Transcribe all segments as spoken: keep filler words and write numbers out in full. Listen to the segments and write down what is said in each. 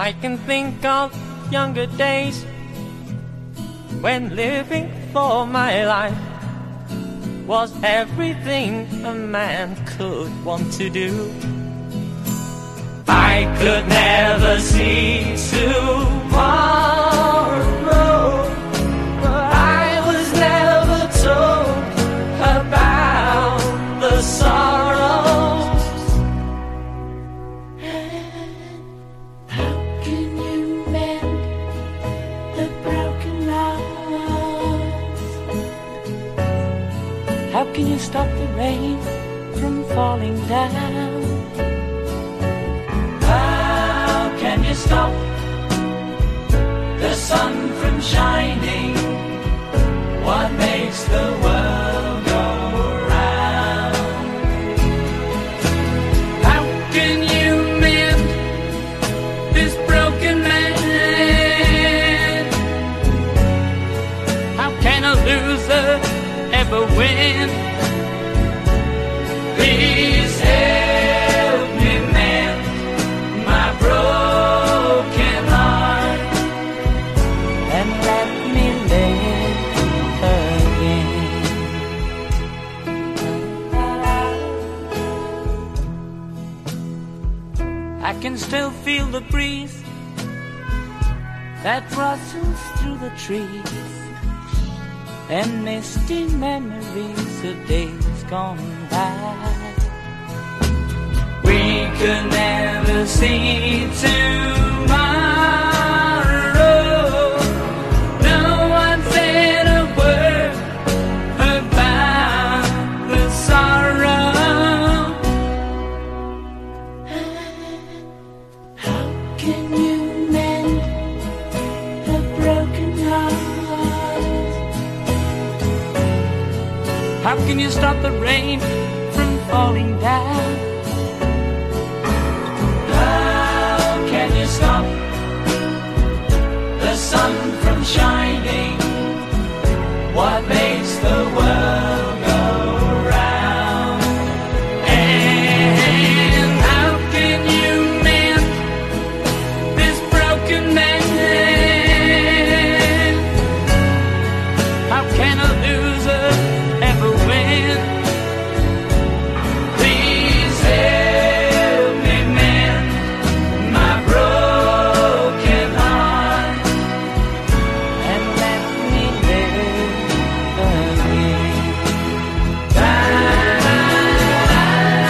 I can think of younger days when living for my life was everything a man could want to do. I could never see tomorrow, but I was never told about the sorrows. How can you mend the broken hearts? How can you stop the rain from falling down? Can you stop the sun from shining? What makes the world go round? How can you mend this broken man? How can a loser ever win? Please help me mend my broken heart and let me live again. I can still feel the breeze that rustles through the trees and misty memories of days gone by. We could never see tomorrow. No one said a word about the sorrow. How can you mend a broken heart? How can you stop the rain from falling down? Can you stop the sun from shining? What makes the world go round? And how can you mend this broken man? How can a loser ever win? Please help me mend my broken heart and let me live again. La la la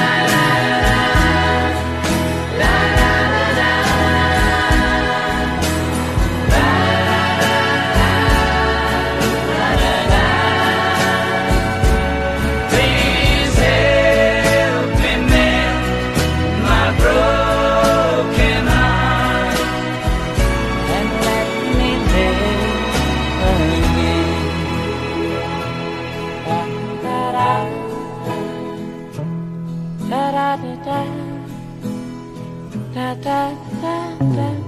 la la Please help me mend my broken heart And let me live again. Da da da da da da da da da.